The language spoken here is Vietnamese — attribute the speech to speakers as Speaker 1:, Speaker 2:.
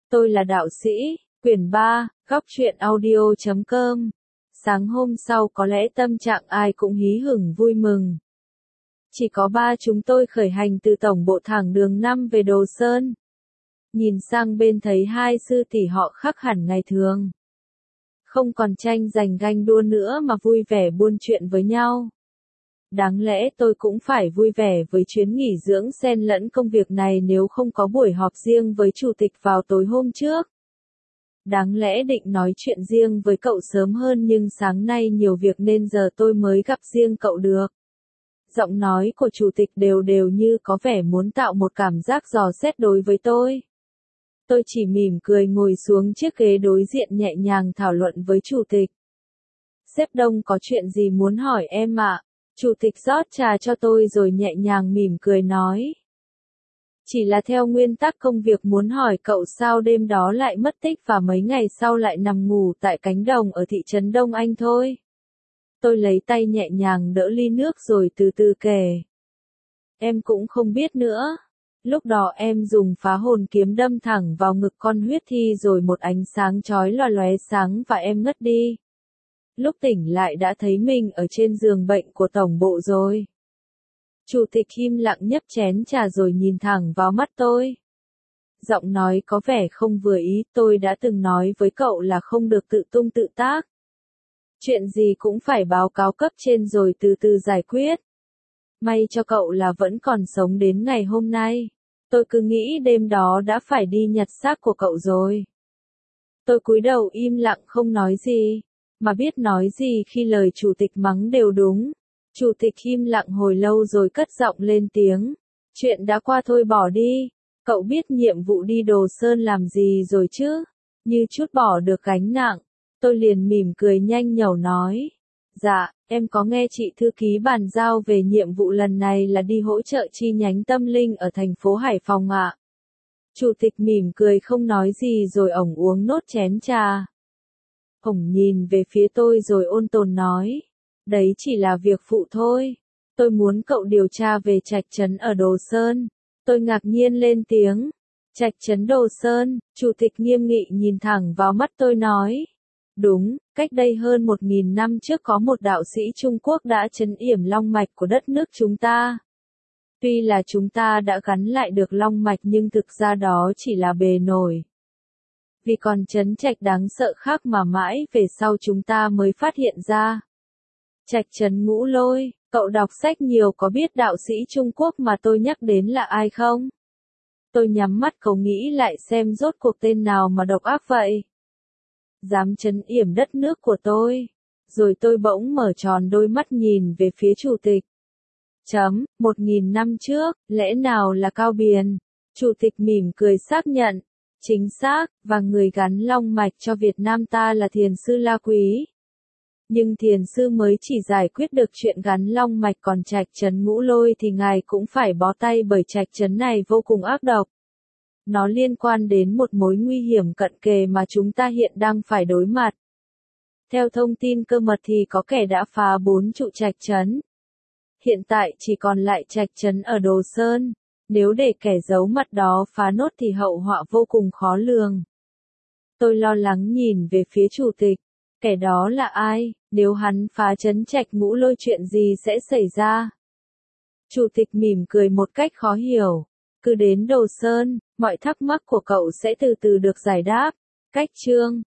Speaker 1: Tôi là đạo sĩ, quyển 3, góc truyện audio.com. Sáng hôm sau có lẽ tâm trạng ai cũng hí hửng vui mừng. Chỉ có ba chúng tôi khởi hành từ tổng bộ thẳng đường 5 về Đồ Sơn. Nhìn sang bên thấy hai sư tỷ họ khác hẳn ngày thường. Không còn tranh giành ganh đua nữa mà vui vẻ buôn chuyện với nhau. Đáng lẽ tôi cũng phải vui vẻ với chuyến nghỉ dưỡng xen lẫn công việc này nếu không có buổi họp riêng với chủ tịch vào tối hôm trước. Đáng lẽ định nói chuyện riêng với cậu sớm hơn nhưng sáng nay nhiều việc nên giờ tôi mới gặp riêng cậu được. Giọng nói của chủ tịch đều đều như có vẻ muốn tạo một cảm giác dò xét đối với tôi. Tôi chỉ mỉm cười ngồi xuống chiếc ghế đối diện nhẹ nhàng thảo luận với chủ tịch. Sếp Đông có chuyện gì muốn hỏi em ạ? Chủ tịch rót trà cho tôi rồi nhẹ nhàng mỉm cười nói. Chỉ là theo nguyên tắc công việc muốn hỏi cậu sao đêm đó lại mất tích và mấy ngày sau lại nằm ngủ tại cánh đồng ở thị trấn Đông Anh thôi. Tôi lấy tay nhẹ nhàng đỡ ly nước rồi từ từ kể. Em cũng không biết nữa. Lúc đó em dùng phá hồn kiếm đâm thẳng vào ngực con huyết thi rồi một ánh sáng chói lòa lóe sáng và em ngất đi. Lúc tỉnh lại đã thấy mình ở trên giường bệnh của tổng bộ rồi. Chủ tịch im lặng nhấp chén trà rồi nhìn thẳng vào mắt tôi. Giọng nói có vẻ không vừa ý, tôi đã từng nói với cậu là không được tự tung tự tác. Chuyện gì cũng phải báo cáo cấp trên rồi từ từ giải quyết. May cho cậu là vẫn còn sống đến ngày hôm nay. Tôi cứ nghĩ đêm đó đã phải đi nhặt xác của cậu rồi. Tôi cúi đầu im lặng không nói gì. Mà biết nói gì khi lời chủ tịch mắng đều đúng. Chủ tịch im lặng hồi lâu rồi cất giọng lên tiếng. Chuyện đã qua thôi bỏ đi. Cậu biết nhiệm vụ đi Đồ Sơn làm gì rồi chứ? Như chút bỏ được gánh nặng. Tôi liền mỉm cười nhanh nhẩu nói. Dạ, em có nghe chị thư ký bàn giao về nhiệm vụ lần này là đi hỗ trợ chi nhánh tâm linh ở thành phố Hải Phòng ạ. Chủ tịch mỉm cười không nói gì rồi ổng uống nốt chén trà. Ổng nhìn về phía tôi rồi ôn tồn nói. Đấy chỉ là việc phụ thôi. Tôi muốn cậu điều tra về trạch trấn ở Đồ Sơn. Tôi ngạc nhiên lên tiếng. Trạch trấn Đồ Sơn, chủ tịch nghiêm nghị nhìn thẳng vào mắt tôi nói. Đúng, cách đây hơn 1.000 năm trước có một đạo sĩ Trung Quốc đã trấn yểm long mạch của đất nước chúng ta. Tuy là chúng ta đã gắn lại được long mạch nhưng thực ra đó chỉ là bề nổi. Vì còn trấn trạch đáng sợ khác mà mãi về sau chúng ta mới phát hiện ra. Trạch trấn Ngũ Lôi, cậu đọc sách nhiều có biết đạo sĩ Trung Quốc mà tôi nhắc đến là ai không? Tôi nhắm mắt cầu nghĩ lại xem rốt cuộc tên nào mà độc ác vậy. Dám trấn yểm đất nước của tôi. Rồi tôi bỗng mở tròn đôi mắt nhìn về phía chủ tịch. 1.000 năm trước, lẽ nào là Cao Biền? Chủ tịch mỉm cười xác nhận. Chính xác, và người gắn long mạch cho Việt Nam ta là Thiền sư La Quý. Nhưng Thiền sư mới chỉ giải quyết được chuyện gắn long mạch còn trạch trấn Ngũ Lôi thì ngài cũng phải bó tay bởi trạch trấn này vô cùng ác độc. Nó liên quan đến một mối nguy hiểm cận kề mà chúng ta hiện đang phải đối mặt. Theo thông tin cơ mật thì có kẻ đã phá 4 trụ trạch trấn. Hiện tại chỉ còn lại trạch trấn ở Đồ Sơn. Nếu để kẻ giấu mặt đó phá nốt thì hậu họa vô cùng khó lường. Tôi lo lắng nhìn về phía chủ tịch. Kẻ đó là ai? Nếu hắn phá trấn trạch Ngũ Lôi chuyện gì sẽ xảy ra? Chủ tịch mỉm cười một cách khó hiểu. Cứ đến Đồ Sơn, mọi thắc mắc của cậu sẽ từ từ được giải đáp. Cách chương